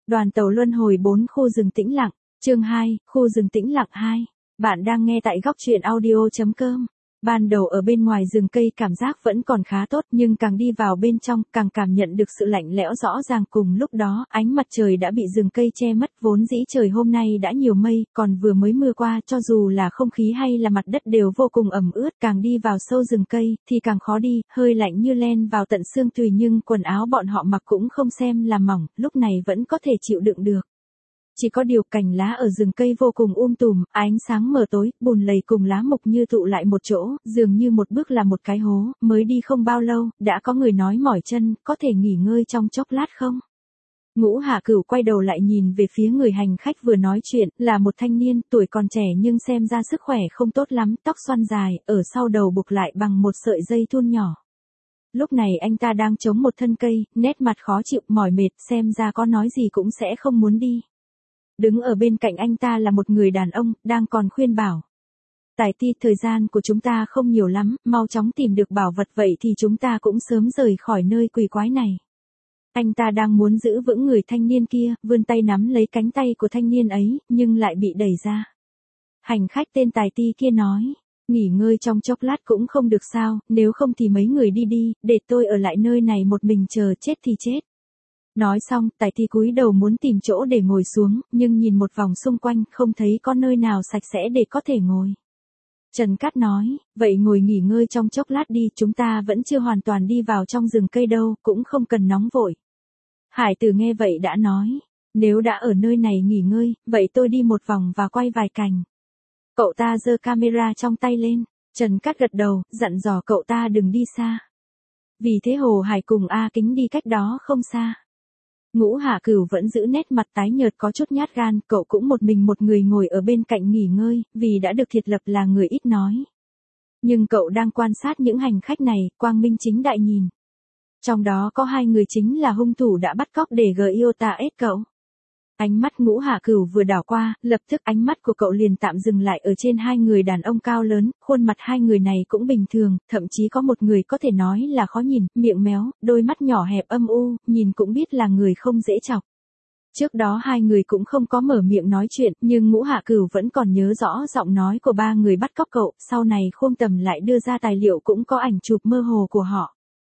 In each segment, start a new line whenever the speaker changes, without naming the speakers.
Đoàn tàu luân hồi 4 khu rừng tĩnh lặng, chương 2, khu rừng tĩnh lặng 2. Bạn đang nghe tại góc truyện audio.com. Ban đầu ở bên ngoài rừng cây cảm giác vẫn còn khá tốt, nhưng càng đi vào bên trong, càng cảm nhận được sự lạnh lẽo rõ ràng. Cùng lúc đó, ánh mặt trời đã bị rừng cây che mất, vốn dĩ trời hôm nay đã nhiều mây, còn vừa mới mưa qua, cho dù là không khí hay là mặt đất đều vô cùng ẩm ướt. Càng đi vào sâu rừng cây, thì càng khó đi, hơi lạnh như len vào tận xương tùy, nhưng quần áo bọn họ mặc cũng không xem là mỏng, lúc này vẫn có thể chịu đựng được. Chỉ có điều cành lá ở rừng cây vô cùng tùm, ánh sáng mờ tối, bùn lầy cùng lá mục như tụ lại một chỗ, dường như một bước là một cái hố. Mới đi không bao lâu, đã có người nói mỏi chân, có thể nghỉ ngơi trong chốc lát không? Ngũ Hạ Cửu quay đầu lại nhìn về phía người hành khách vừa nói chuyện, là một thanh niên, tuổi còn trẻ nhưng xem ra sức khỏe không tốt lắm, tóc xoăn dài, ở sau đầu buộc lại bằng một sợi dây thun nhỏ. Lúc này anh ta đang chống một thân cây, nét mặt khó chịu, mỏi mệt, xem ra có nói gì cũng sẽ không muốn đi. Đứng ở bên cạnh anh ta là một người đàn ông, đang còn khuyên bảo. Tài Ti, thời gian của chúng ta không nhiều lắm, mau chóng tìm được bảo vật, vậy thì chúng ta cũng sớm rời khỏi nơi quỷ quái này. Anh ta đang muốn giữ vững người thanh niên kia, vươn tay nắm lấy cánh tay của thanh niên ấy, nhưng lại bị đẩy ra. Hành khách tên Tài Ti kia nói, nghỉ ngơi trong chốc lát cũng không được sao, nếu không thì mấy người đi đi, để tôi ở lại nơi này một mình chờ chết thì chết. Nói xong, Tài Ti cúi đầu muốn tìm chỗ để ngồi xuống, nhưng nhìn một vòng xung quanh, không thấy có nơi nào sạch sẽ để có thể ngồi. Trần Cát nói, vậy ngồi nghỉ ngơi trong chốc lát đi, chúng ta vẫn chưa hoàn toàn đi vào trong rừng cây đâu, cũng không cần nóng vội. Hải Tử nghe vậy đã nói, nếu đã ở nơi này nghỉ ngơi, vậy tôi đi một vòng và quay vài cảnh. Cậu ta giơ camera trong tay lên, Trần Cát gật đầu, dặn dò cậu ta đừng đi xa. Vì thế Hồ Hải cùng A Kính đi cách đó không xa. Ngũ Hạ Cửu vẫn giữ nét mặt tái nhợt có chút nhát gan, cậu cũng một mình một người ngồi ở bên cạnh nghỉ ngơi, vì đã được thiệt lập là người ít nói. Nhưng cậu đang quan sát những hành khách này, quang minh chính đại nhìn. Trong đó có 2 người chính là hung thủ đã bắt cóc để Giota ết cậu. Ánh mắt Ngũ Hạ Cửu vừa đảo qua, lập tức ánh mắt của cậu liền tạm dừng lại ở trên 2 người đàn ông cao lớn, khuôn mặt 2 người này cũng bình thường, thậm chí có một người có thể nói là khó nhìn, miệng méo, đôi mắt nhỏ hẹp âm u, nhìn cũng biết là người không dễ chọc. Trước đó 2 người cũng không có mở miệng nói chuyện, nhưng Ngũ Hạ Cửu vẫn còn nhớ rõ giọng nói của 3 người bắt cóc cậu, sau này Khôn Tầm lại đưa ra tài liệu cũng có ảnh chụp mơ hồ của họ.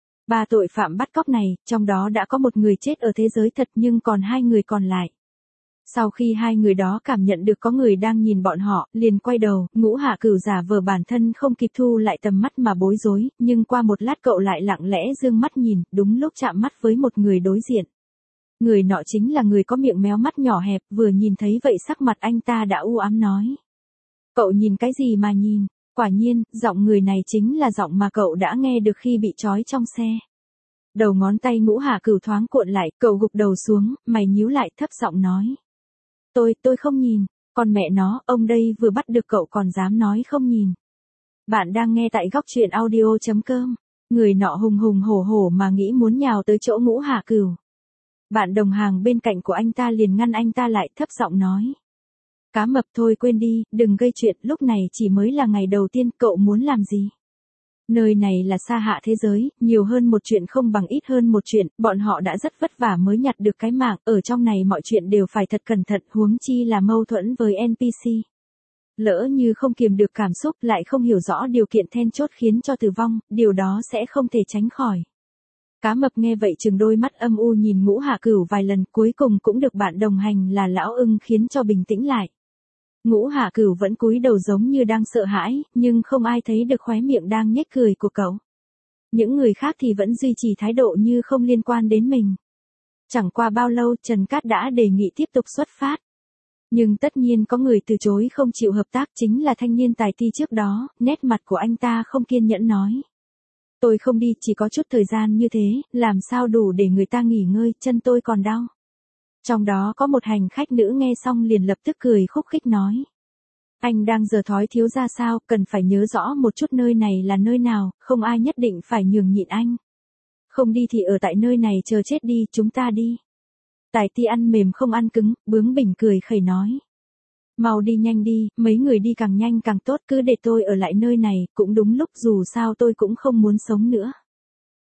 3 tội phạm bắt cóc này, trong đó đã có một người chết ở thế giới thật nhưng còn 2 người còn lại. Sau khi 2 người đó cảm nhận được có người đang nhìn bọn họ, liền quay đầu, Ngũ Hạ Cửu giả vờ bản thân không kịp thu lại tầm mắt mà bối rối, nhưng qua một lát cậu lại lặng lẽ dương mắt nhìn, đúng lúc chạm mắt với một người đối diện. Người nọ chính là người có miệng méo mắt nhỏ hẹp, vừa nhìn thấy vậy sắc mặt anh ta đã u ám nói. Cậu nhìn cái gì mà nhìn? Quả nhiên, giọng người này chính là giọng mà cậu đã nghe được khi bị trói trong xe. Đầu ngón tay Ngũ Hạ Cửu thoáng cuộn lại, cậu gục đầu xuống, mày nhíu lại thấp giọng nói. Tôi không nhìn, còn mẹ nó, ông đây vừa bắt được cậu còn dám nói không nhìn. Bạn đang nghe tại góc truyện audio.com. Người nọ hùng hùng hổ hổ mà nghĩ muốn nhào tới chỗ Ngũ Hạ Cửu. Bạn đồng hàng bên cạnh của anh ta liền ngăn anh ta lại, thấp giọng nói. Cá mập thôi quên đi, đừng gây chuyện, lúc này chỉ mới là ngày đầu tiên, cậu muốn làm gì? Nơi này là xa hạ thế giới, nhiều hơn một chuyện không bằng ít hơn một chuyện, bọn họ đã rất vất vả mới nhặt được cái mạng, ở trong này mọi chuyện đều phải thật cẩn thận, huống chi là mâu thuẫn với NPC. Lỡ như không kiềm được cảm xúc lại không hiểu rõ điều kiện then chốt khiến cho tử vong, điều đó sẽ không thể tránh khỏi. Cá mập nghe vậy trừng đôi mắt âm u nhìn Ngũ Hạ Cửu vài lần, cuối cùng cũng được bạn đồng hành là Lão Ưng khiến cho bình tĩnh lại. Ngũ Hạ Cửu vẫn cúi đầu giống như đang sợ hãi, nhưng không ai thấy được khóe miệng đang nhếch cười của cậu. Những người khác thì vẫn duy trì thái độ như không liên quan đến mình. Chẳng qua bao lâu Trần Cát đã đề nghị tiếp tục xuất phát. Nhưng tất nhiên có người từ chối không chịu hợp tác, chính là thanh niên Tài Ti trước đó, nét mặt của anh ta không kiên nhẫn nói. Tôi không đi, chỉ có chút thời gian như thế, làm sao đủ để người ta nghỉ ngơi, chân tôi còn đau. Trong đó có một hành khách nữ nghe xong liền lập tức cười khúc khích nói. Anh đang giở thói thiếu ra sao, cần phải nhớ rõ một chút nơi này là nơi nào, không ai nhất định phải nhường nhịn anh. Không đi thì ở tại nơi này chờ chết đi, chúng ta đi. Tài Ti ăn mềm không ăn cứng, bướng bỉnh cười khẩy nói. Mau đi nhanh đi, mấy người đi càng nhanh càng tốt, cứ để tôi ở lại nơi này, cũng đúng lúc dù sao tôi cũng không muốn sống nữa.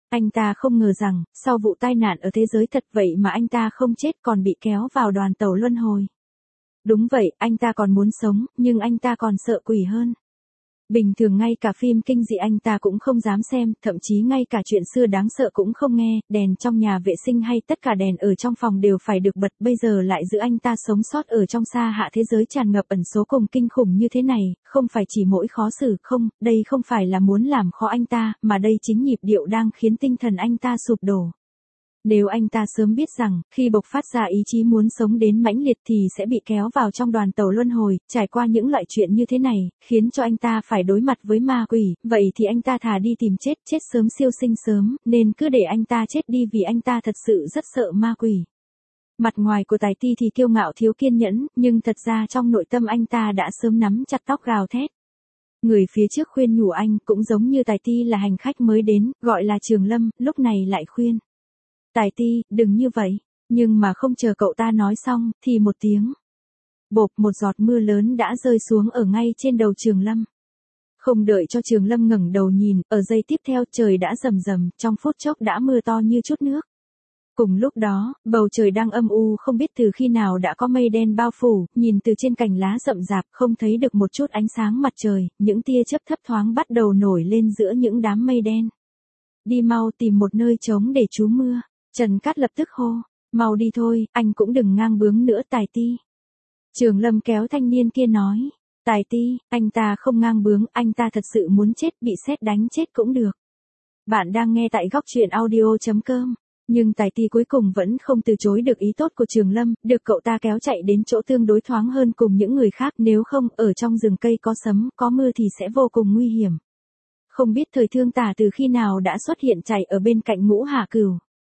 Anh ta không ngờ rằng, sau vụ tai nạn ở thế giới thật vậy mà anh ta không chết còn bị kéo vào đoàn tàu luân hồi. Đúng vậy, anh ta còn muốn sống, nhưng anh ta còn sợ quỷ hơn. Bình thường ngay cả phim kinh dị anh ta cũng không dám xem, thậm chí ngay cả chuyện xưa đáng sợ cũng không nghe, đèn trong nhà vệ sinh hay tất cả đèn ở trong phòng đều phải được bật, bây giờ lại giữ anh ta sống sót ở trong xa hạ thế giới tràn ngập ẩn số cùng kinh khủng như thế này, không phải chỉ mỗi khó xử, không, đây không phải là muốn làm khó anh ta, mà đây chính nhịp điệu đang khiến tinh thần anh ta sụp đổ. Nếu anh ta sớm biết rằng, khi bộc phát ra ý chí muốn sống đến mãnh liệt thì sẽ bị kéo vào trong đoàn tàu luân hồi, trải qua những loại chuyện như thế này, khiến cho anh ta phải đối mặt với ma quỷ, vậy thì anh ta thà đi tìm chết, chết sớm siêu sinh sớm, nên cứ để anh ta chết đi vì anh ta thật sự rất sợ ma quỷ. Mặt ngoài của Tài Ti thì kiêu ngạo thiếu kiên nhẫn, nhưng thật ra trong nội tâm anh ta đã sớm nắm chặt tóc gào thét. Người phía trước khuyên nhủ anh cũng giống như Tài Ti là hành khách mới đến, gọi là Trường Lâm, lúc này lại khuyên. Tài Ti, đừng như vậy, nhưng mà không chờ cậu ta nói xong, thì một tiếng. Bộp, một giọt mưa lớn đã rơi xuống ở ngay trên đầu Trường Lâm. Không đợi cho Trường Lâm ngẩng đầu nhìn, ở giây tiếp theo trời đã rầm rầm, trong phút chốc đã mưa to như chút nước. Cùng lúc đó, bầu trời đang âm u không biết từ khi nào đã có mây đen bao phủ, nhìn từ trên cành lá rậm rạp không thấy được một chút ánh sáng mặt trời, những tia chớp thấp thoáng bắt đầu nổi lên giữa những đám mây đen. Đi mau tìm một nơi trống để trú mưa. Trần Cát lập tức hô, mau đi thôi, anh cũng đừng ngang bướng nữa Tài Ti. Trường Lâm kéo thanh niên kia nói, Tài Ti, anh ta không ngang bướng, anh ta thật sự muốn chết, bị sét đánh chết cũng được. Bạn đang nghe tại góc truyện audio.com, nhưng Tài Ti cuối cùng vẫn không từ chối được ý tốt của Trường Lâm, được cậu ta kéo chạy đến chỗ tương đối thoáng hơn cùng những người khác, nếu không, ở trong rừng cây có sấm, có mưa thì sẽ vô cùng nguy hiểm. Không biết Thời Thương Tả từ khi nào đã xuất hiện chạy ở bên cạnh Ngũ Hà Cửu.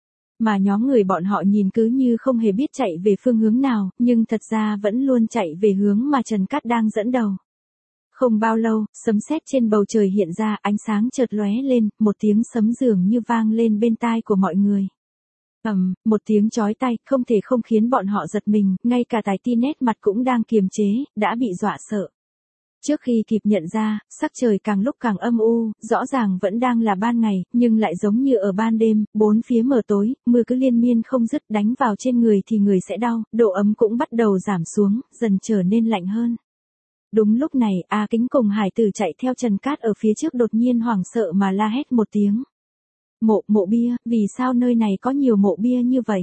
Mà nhóm người bọn họ nhìn cứ như không hề biết chạy về phương hướng nào, nhưng thật ra vẫn luôn chạy về hướng mà Trần Cát đang dẫn đầu. Không bao lâu, sấm sét trên bầu trời hiện ra, ánh sáng chợt lóe lên, một tiếng sấm dường như vang lên bên tai của mọi người. Một tiếng chói tai, không thể không khiến bọn họ giật mình, ngay cả Tài Ti nét mặt cũng đang kiềm chế, đã bị dọa sợ. Trước khi kịp nhận ra, sắc trời càng lúc càng âm u, rõ ràng vẫn đang là ban ngày, nhưng lại giống như ở ban đêm, bốn phía mờ tối, mưa cứ liên miên không dứt đánh vào trên người thì người sẽ đau, độ ấm cũng bắt đầu giảm xuống, dần trở nên lạnh hơn. Đúng lúc này, A Kính cùng Hải Tử chạy theo Trần Cát ở phía trước đột nhiên hoảng sợ mà la hét một tiếng. Mộ bia, vì sao nơi này có nhiều mộ bia như vậy?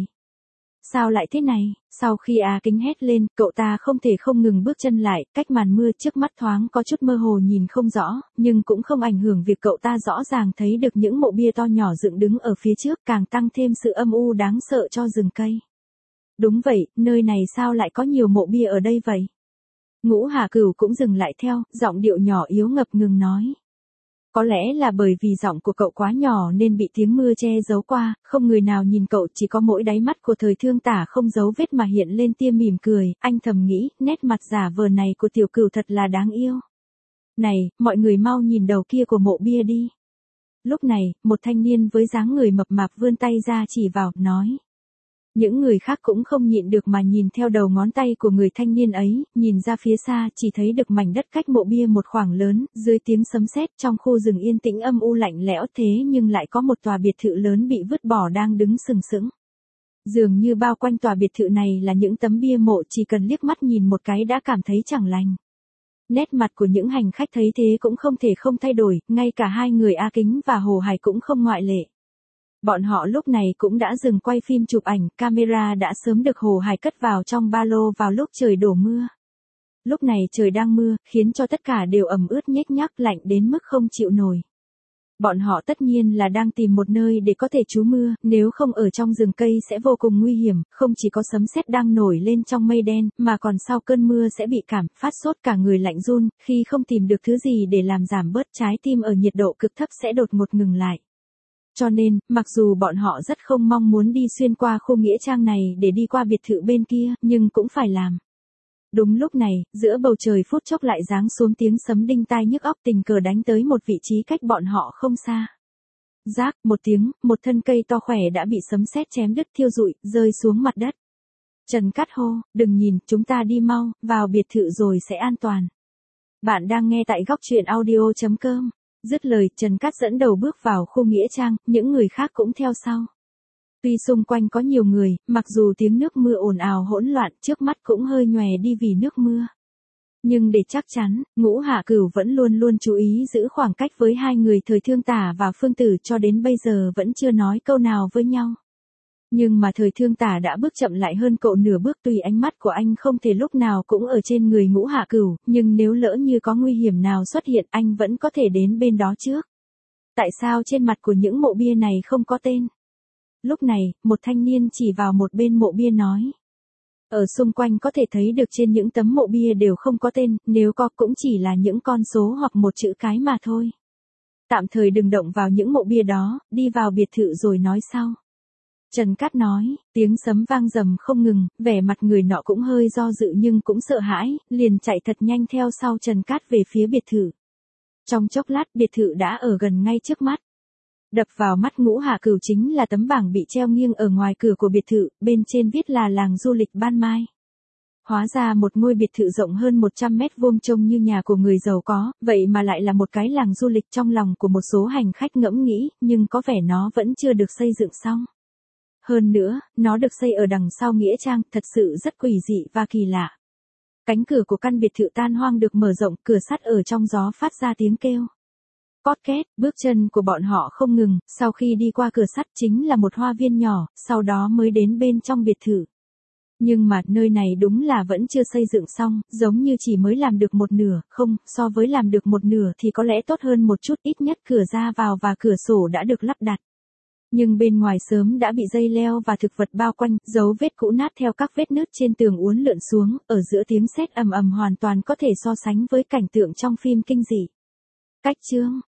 Sao lại thế này? Sau khi A Kính hét lên, cậu ta không thể không ngừng bước chân lại, cách màn mưa trước mắt thoáng có chút mơ hồ nhìn không rõ, nhưng cũng không ảnh hưởng việc cậu ta rõ ràng thấy được những mộ bia to nhỏ dựng đứng ở phía trước, càng tăng thêm sự âm u đáng sợ cho rừng cây. Đúng vậy, nơi này sao lại có nhiều mộ bia ở đây vậy? Ngũ Hà Cửu cũng dừng lại theo, giọng điệu nhỏ yếu ngập ngừng nói. Có lẽ là bởi vì giọng của cậu quá nhỏ nên bị tiếng mưa che giấu qua, không người nào nhìn cậu, chỉ có mỗi đáy mắt của Thời Thương Tả không giấu vết mà hiện lên tia mỉm cười, anh thầm nghĩ, nét mặt giả vờ này của Tiểu Cửu thật là đáng yêu. Này, mọi người mau nhìn đầu kia của mộ bia đi. Lúc này, một thanh niên với dáng người mập mạp vươn tay ra chỉ vào, nói. Những người khác cũng không nhịn được mà nhìn theo đầu ngón tay của người thanh niên ấy, nhìn ra phía xa chỉ thấy được mảnh đất cách mộ bia một khoảng lớn, dưới tiếng sấm sét trong khu rừng yên tĩnh âm u lạnh lẽo thế nhưng lại có một tòa biệt thự lớn bị vứt bỏ đang đứng sừng sững. Dường như bao quanh tòa biệt thự này là những tấm bia mộ chỉ cần liếc mắt nhìn một cái đã cảm thấy chẳng lành. Nét mặt của những hành khách thấy thế cũng không thể không thay đổi, ngay cả hai người A Kính và Hồ Hải cũng không ngoại lệ. Bọn họ lúc này cũng đã dừng quay phim chụp ảnh, camera đã sớm được Hồ Hải cất vào trong ba lô vào lúc trời đổ mưa. Lúc này trời đang mưa, khiến cho tất cả đều ẩm ướt nhếch nhác lạnh đến mức không chịu nổi. Bọn họ tất nhiên là đang tìm một nơi để có thể trú mưa, nếu không ở trong rừng cây sẽ vô cùng nguy hiểm, không chỉ có sấm sét đang nổi lên trong mây đen, mà còn sau cơn mưa sẽ bị cảm, phát sốt cả người lạnh run, khi không tìm được thứ gì để làm giảm bớt trái tim ở nhiệt độ cực thấp sẽ đột ngột ngừng lại. Cho nên, mặc dù bọn họ rất không mong muốn đi xuyên qua khu nghĩa trang này để đi qua biệt thự bên kia, nhưng cũng phải làm. Đúng lúc này, giữa bầu trời phút chốc lại giáng xuống tiếng sấm đinh tai nhức óc tình cờ đánh tới một vị trí cách bọn họ không xa. Rác, một tiếng, một thân cây to khỏe đã bị sấm sét chém đứt thiêu rụi, rơi xuống mặt đất. Trần Cát hô, đừng nhìn, chúng ta đi mau, vào biệt thự rồi sẽ an toàn. Bạn đang nghe tại góc truyện audio.com. Dứt lời, Trần Cát dẫn đầu bước vào khu nghĩa trang, những người khác cũng theo sau. Tuy xung quanh có nhiều người, mặc dù tiếng nước mưa ồn ào hỗn loạn, trước mắt cũng hơi nhòe đi vì nước mưa. Nhưng để chắc chắn, Ngũ Hạ Cửu vẫn luôn luôn chú ý giữ khoảng cách với hai người Thời Thương Tả và Phương Tử, cho đến bây giờ vẫn chưa nói câu nào với nhau. Nhưng mà Thời Thương Tả đã bước chậm lại hơn cậu nửa bước, tùy ánh mắt của anh không thể lúc nào cũng ở trên người Ngũ Hạ Cửu, nhưng nếu lỡ như có nguy hiểm nào xuất hiện anh vẫn có thể đến bên đó trước. Tại sao trên mặt của những mộ bia này không có tên? Lúc này, một thanh niên chỉ vào một bên mộ bia nói. Ở xung quanh có thể thấy được trên những tấm mộ bia đều không có tên, nếu có cũng chỉ là những con số hoặc một chữ cái mà thôi. Tạm thời đừng động vào những mộ bia đó, đi vào biệt thự rồi nói sau. Trần Cát nói, tiếng sấm vang rầm không ngừng, vẻ mặt người nọ cũng hơi do dự nhưng cũng sợ hãi, liền chạy thật nhanh theo sau Trần Cát về phía biệt thự. Trong chốc lát biệt thự đã ở gần ngay trước mắt. Đập vào mắt Ngũ Hạ Cửu chính là tấm bảng bị treo nghiêng ở ngoài cửa của biệt thự, bên trên viết là làng du lịch Ban Mai. Hóa ra một ngôi biệt thự rộng hơn 100 mét vuông trông như nhà của người giàu có, vậy mà lại là một cái làng du lịch trong lòng của một số hành khách ngẫm nghĩ, nhưng có vẻ nó vẫn chưa được xây dựng xong. Hơn nữa, nó được xây ở đằng sau nghĩa trang, thật sự rất quỷ dị và kỳ lạ. Cánh cửa của căn biệt thự tan hoang được mở rộng, cửa sắt ở trong gió phát ra tiếng kêu. Cót két, bước chân của bọn họ không ngừng, sau khi đi qua cửa sắt chính là một hoa viên nhỏ, sau đó mới đến bên trong biệt thự. Nhưng mà nơi này đúng là vẫn chưa xây dựng xong, giống như chỉ mới làm được một nửa, không, so với làm được một nửa thì có lẽ tốt hơn một chút, ít nhất cửa ra vào và cửa sổ đã được lắp đặt. Nhưng bên ngoài sớm đã bị dây leo và thực vật bao quanh, dấu vết cũ nát theo các vết nứt trên tường uốn lượn xuống, ở giữa tiếng sét ầm ầm hoàn toàn có thể so sánh với cảnh tượng trong phim kinh dị. Cách chương